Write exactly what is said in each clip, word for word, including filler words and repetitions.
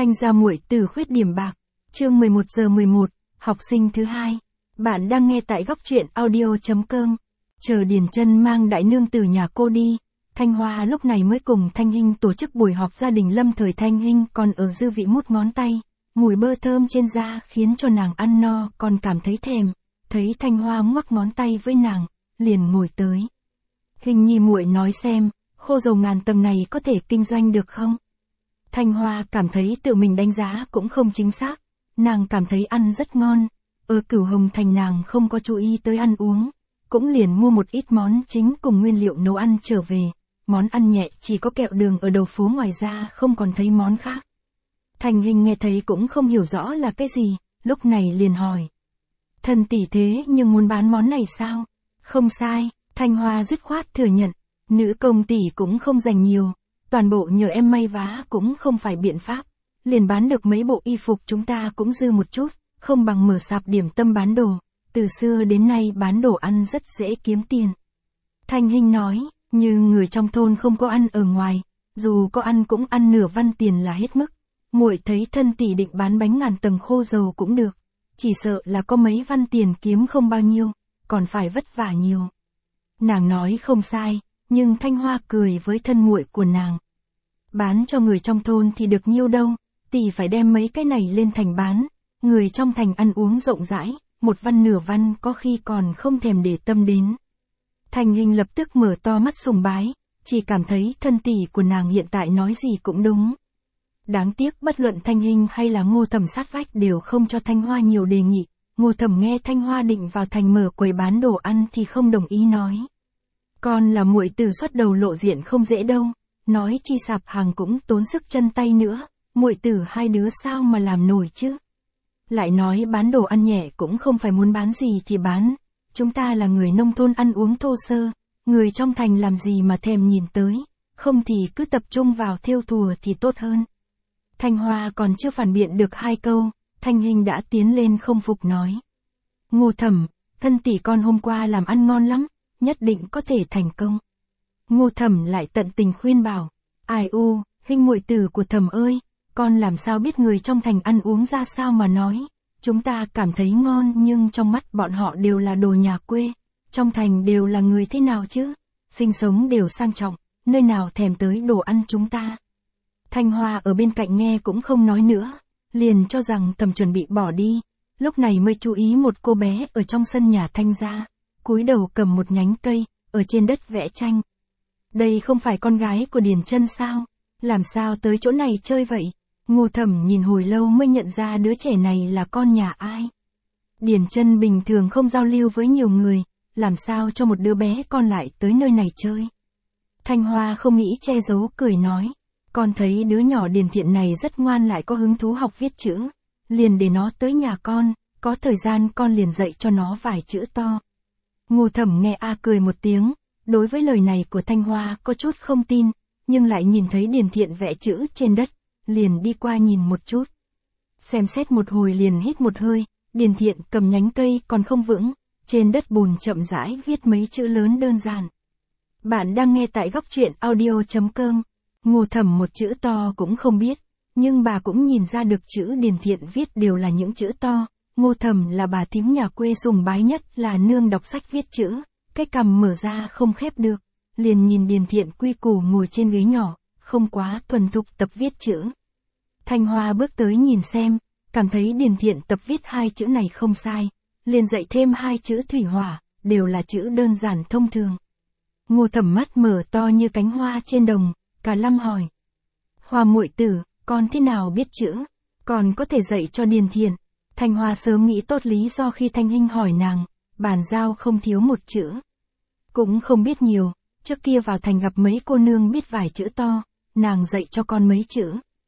Thanh gia muội tử khuyết điểm bạc, chương mười một giờ mười một, học sinh thứ hai. Bạn đang nghe tại góc truyện audio chấm com. Chờ Điền Chân mang đại nương từ nhà cô đi, Thanh Hoa lúc này mới cùng Thanh Hinh tổ chức buổi họp gia đình. Lâm thời Thanh Hinh còn ở dư vị mút ngón tay, mùi bơ thơm trên da khiến cho nàng ăn no còn cảm thấy thèm. Thấy Thanh Hoa ngoắc ngón tay với nàng, liền ngồi tới. Hình nhi muội nói xem, khô dầu ngàn tầng này có thể kinh doanh được không? Thanh Hoa cảm thấy tự mình đánh giá cũng không chính xác, nàng cảm thấy ăn rất ngon. Ở Cửu Hồng Thành nàng không có chú ý tới ăn uống, cũng liền mua một ít món chính cùng nguyên liệu nấu ăn trở về. Món ăn nhẹ chỉ có kẹo đường ở đầu phố, ngoài ra không còn thấy món khác. Thanh Hinh nghe thấy cũng không hiểu rõ là cái gì, lúc này liền hỏi. Thần tỷ thế nhưng muốn bán món này sao? Không sai, Thanh Hoa dứt khoát thừa nhận, nữ công tỷ cũng không dành nhiều, toàn bộ nhờ em may vá cũng không phải biện pháp, liền bán được mấy bộ y phục chúng ta cũng dư một chút, không bằng mở sạp điểm tâm bán đồ, từ xưa đến nay bán đồ ăn rất dễ kiếm tiền. Thanh Hinh nói, nhưng người trong thôn không có ăn ở ngoài, dù có ăn cũng ăn nửa văn tiền là hết mức, muội thấy thân tỷ định bán bánh ngàn tầng khô dầu cũng được, chỉ sợ là có mấy văn tiền kiếm không bao nhiêu, còn phải vất vả nhiều. Nàng nói không sai, nhưng Thanh Hoa cười với thân muội của nàng. Bán cho người trong thôn thì được nhiêu đâu, tỷ phải đem mấy cái này lên thành bán, người trong thành ăn uống rộng rãi, một văn nửa văn có khi còn không thèm để tâm đến. Thanh Hinh lập tức mở to mắt sùng bái, chỉ cảm thấy thân tỷ của nàng hiện tại nói gì cũng đúng. Đáng tiếc bất luận Thanh Hinh hay là Ngô Thẩm sát vách đều không cho Thanh Hoa nhiều đề nghị. Ngô Thẩm nghe Thanh Hoa định vào thành mở quầy bán đồ ăn thì không đồng ý, nói. Con là muội tử xuất đầu lộ diện không dễ đâu, nói chi sạp hàng cũng tốn sức chân tay nữa, muội tử hai đứa sao mà làm nổi chứ. Lại nói bán đồ ăn nhẹ cũng không phải muốn bán gì thì bán, chúng ta là người nông thôn ăn uống thô sơ, người trong thành làm gì mà thèm nhìn tới, không thì cứ tập trung vào thêu thùa thì tốt hơn. Thanh Hoa còn chưa phản biện được hai câu, Thanh Hinh đã tiến lên không phục nói. Ngô Thẩm, thân tỷ con hôm qua làm ăn ngon lắm, nhất định có thể thành công. Ngô Thẩm lại tận tình khuyên bảo, ai u, Hinh muội tử của Thẩm ơi, con làm sao biết người trong thành ăn uống ra sao mà nói, chúng ta cảm thấy ngon nhưng trong mắt bọn họ đều là đồ nhà quê, trong thành đều là người thế nào chứ, sinh sống đều sang trọng, nơi nào thèm tới đồ ăn chúng ta. Thanh Hoa ở bên cạnh nghe cũng không nói nữa, liền cho rằng Thẩm chuẩn bị bỏ đi, lúc này mới chú ý một cô bé ở trong sân nhà Thanh gia, cúi đầu cầm một nhánh cây, ở trên đất vẽ tranh. Đây không phải con gái của Điền Chân sao, làm sao tới chỗ này chơi vậy? Ngô Thẩm nhìn hồi lâu mới nhận ra đứa trẻ này là con nhà ai. Điền Chân bình thường không giao lưu với nhiều người, làm sao cho một đứa bé con lại tới nơi này chơi. Thanh Hoa không nghĩ che giấu cười nói, con thấy đứa nhỏ Điền Thiện này rất ngoan lại có hứng thú học viết chữ, liền để nó tới nhà con, có thời gian con liền dạy cho nó vài chữ to. Ngô Thẩm nghe a cười một tiếng, đối với lời này của Thanh Hoa có chút không tin, nhưng lại nhìn thấy Điền Thiện vẽ chữ trên đất, liền đi qua nhìn một chút. Xem xét một hồi liền hít một hơi, Điền Thiện cầm nhánh cây còn không vững, trên đất bùn chậm rãi viết mấy chữ lớn đơn giản. Bạn đang nghe tại góc truyện audio chấm com. Ngô Thẩm một chữ to cũng không biết, nhưng bà cũng nhìn ra được chữ Điền Thiện viết đều là những chữ to. Ngô Thẩm là bà thím nhà quê sùng bái nhất là nương đọc sách viết chữ, cái cằm mở ra không khép được, liền nhìn Điền Thiện quy củ ngồi trên ghế nhỏ, không quá thuần thục tập viết chữ. Thanh Hoa bước tới nhìn xem, cảm thấy Điền Thiện tập viết hai chữ này không sai, liền dạy thêm hai chữ thủy hỏa, đều là chữ đơn giản thông thường. Ngô Thẩm mắt mở to như cánh hoa trên đồng, cả lâm hỏi. Hoa muội tử, con thế nào biết chữ, còn có thể dạy cho Điền Thiện. Thanh Hoa sớm nghĩ tốt lý do khi Thanh Hinh hỏi nàng, bàn giao không thiếu một chữ. Cũng không biết nhiều, trước kia vào thành gặp mấy cô nương biết vài chữ to, nàng dạy cho con mấy chữ.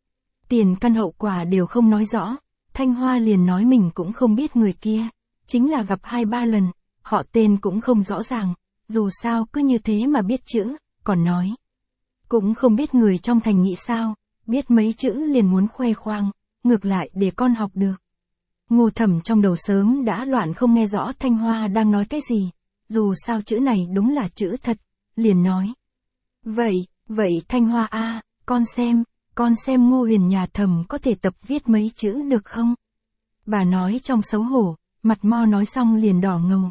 Tiền căn hậu quả đều không nói rõ, Thanh Hoa liền nói mình cũng không biết người kia, chính là gặp hai ba lần, họ tên cũng không rõ ràng, dù sao cứ như thế mà biết chữ, còn nói. Cũng không biết người trong thành nghĩ sao, biết mấy chữ liền muốn khoe khoang, ngược lại để con học được. Ngô Thẩm trong đầu sớm đã loạn không nghe rõ Thanh Hoa đang nói cái gì, dù sao chữ này đúng là chữ thật, liền nói. Vậy, vậy Thanh Hoa a, con xem, con xem Ngô Huyền nhà thầm có thể tập viết mấy chữ được không? Bà nói trong xấu hổ, mặt mo nói xong liền đỏ ngầu.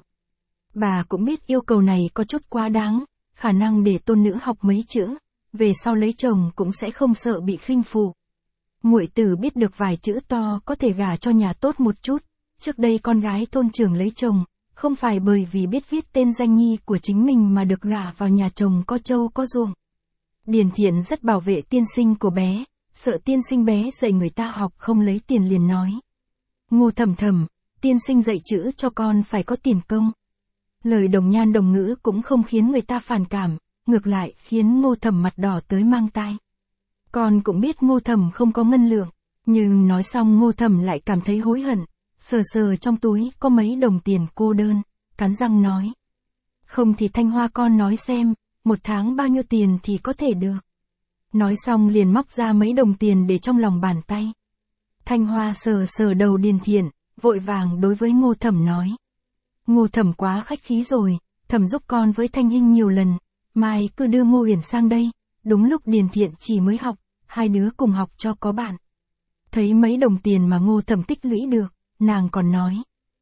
Bà cũng biết yêu cầu này có chút quá đáng, khả năng để tôn nữ học mấy chữ, về sau lấy chồng cũng sẽ không sợ bị khinh phụ. Muội tử biết được vài chữ to có thể gả cho nhà tốt một chút, trước đây con gái thôn trưởng lấy chồng, không phải bởi vì biết viết tên danh nhi của chính mình mà được gả vào nhà chồng có trâu có ruộng. Điền Thiện rất bảo vệ tiên sinh của bé, sợ tiên sinh bé dạy người ta học không lấy tiền liền nói. Ngô Thẩm Thẩm, tiên sinh dạy chữ cho con phải có tiền công. Lời đồng nhan đồng ngữ cũng không khiến người ta phản cảm, ngược lại khiến Ngô Thẩm mặt đỏ tới mang tai. Con cũng biết Ngô Thẩm không có ngân lượng, nhưng nói xong Ngô Thẩm lại cảm thấy hối hận, sờ sờ trong túi có mấy đồng tiền cô đơn, cắn răng nói. Không thì Thanh Hoa con nói xem, một tháng bao nhiêu tiền thì có thể được. Nói xong liền móc ra mấy đồng tiền để trong lòng bàn tay. Thanh Hoa sờ sờ đầu Điền Thiện, vội vàng đối với Ngô Thẩm nói. Ngô Thẩm quá khách khí rồi, Thẩm giúp con với Thanh Hinh nhiều lần, mai cứ đưa Ngô Huyền sang đây, đúng lúc Điền Thiện chỉ mới học, hai đứa cùng học cho có bạn. Thấy mấy đồng tiền mà Ngô Thẩm tích lũy được, nàng còn nói.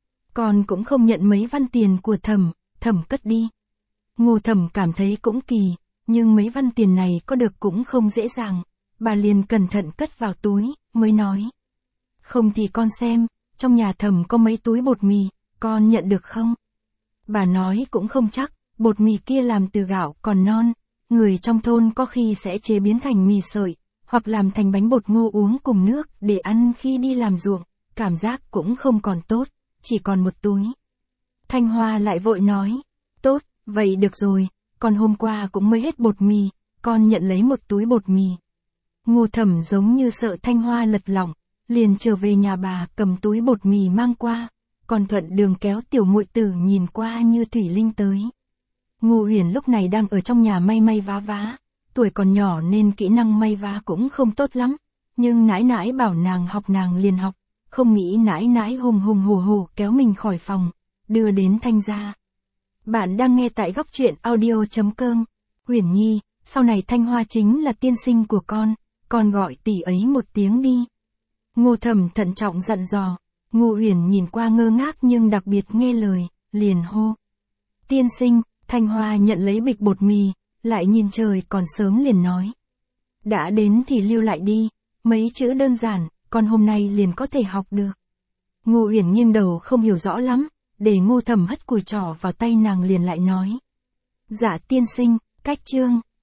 Con cũng không nhận mấy văn tiền của Thẩm, Thẩm cất đi. Ngô Thẩm cảm thấy cũng kỳ, nhưng mấy văn tiền này có được cũng không dễ dàng, bà liền cẩn thận cất vào túi, mới nói. Không thì con xem, trong nhà Thẩm có mấy túi bột mì, con nhận được không? Bà nói cũng không chắc, bột mì kia làm từ gạo còn non, người trong thôn có khi sẽ chế biến thành mì sợi, hoặc làm thành bánh bột ngô uống cùng nước để ăn khi đi làm ruộng, cảm giác cũng không còn tốt, chỉ còn một túi. Thanh Hoa lại vội nói, tốt, vậy được rồi, con hôm qua cũng mới hết bột mì, con nhận lấy một túi bột mì. Ngô Thẩm giống như sợ Thanh Hoa lật lọng, liền trở về nhà bà cầm túi bột mì mang qua, còn thuận đường kéo tiểu muội tử nhìn qua như thủy linh tới. Ngô Huyền lúc này đang ở trong nhà may may vá vá, tuổi còn nhỏ nên kỹ năng may vá cũng không tốt lắm, nhưng nãi nãi bảo nàng học nàng liền học, không nghĩ nãi nãi hùng hùng hổ hổ kéo mình khỏi phòng, đưa đến Thanh gia. Bạn đang nghe tại góc truyện audio chấm com. Huyền Nhi, sau này Thanh Hoa chính là tiên sinh của con, con gọi tỷ ấy một tiếng đi. Ngô Thẩm thận trọng dặn dò. Ngô Huyền nhìn qua ngơ ngác nhưng đặc biệt nghe lời, liền hô. Tiên sinh, Thanh Hoa nhận lấy bịch bột mì, lại nhìn trời còn sớm liền nói. Đã đến thì lưu lại đi, mấy chữ đơn giản, con hôm nay liền có thể học được. Ngô Huyền nghiêng đầu không hiểu rõ lắm, để Ngô Thẩm hất cùi trỏ vào tay nàng liền lại nói. Dạ tiên sinh, cách chương.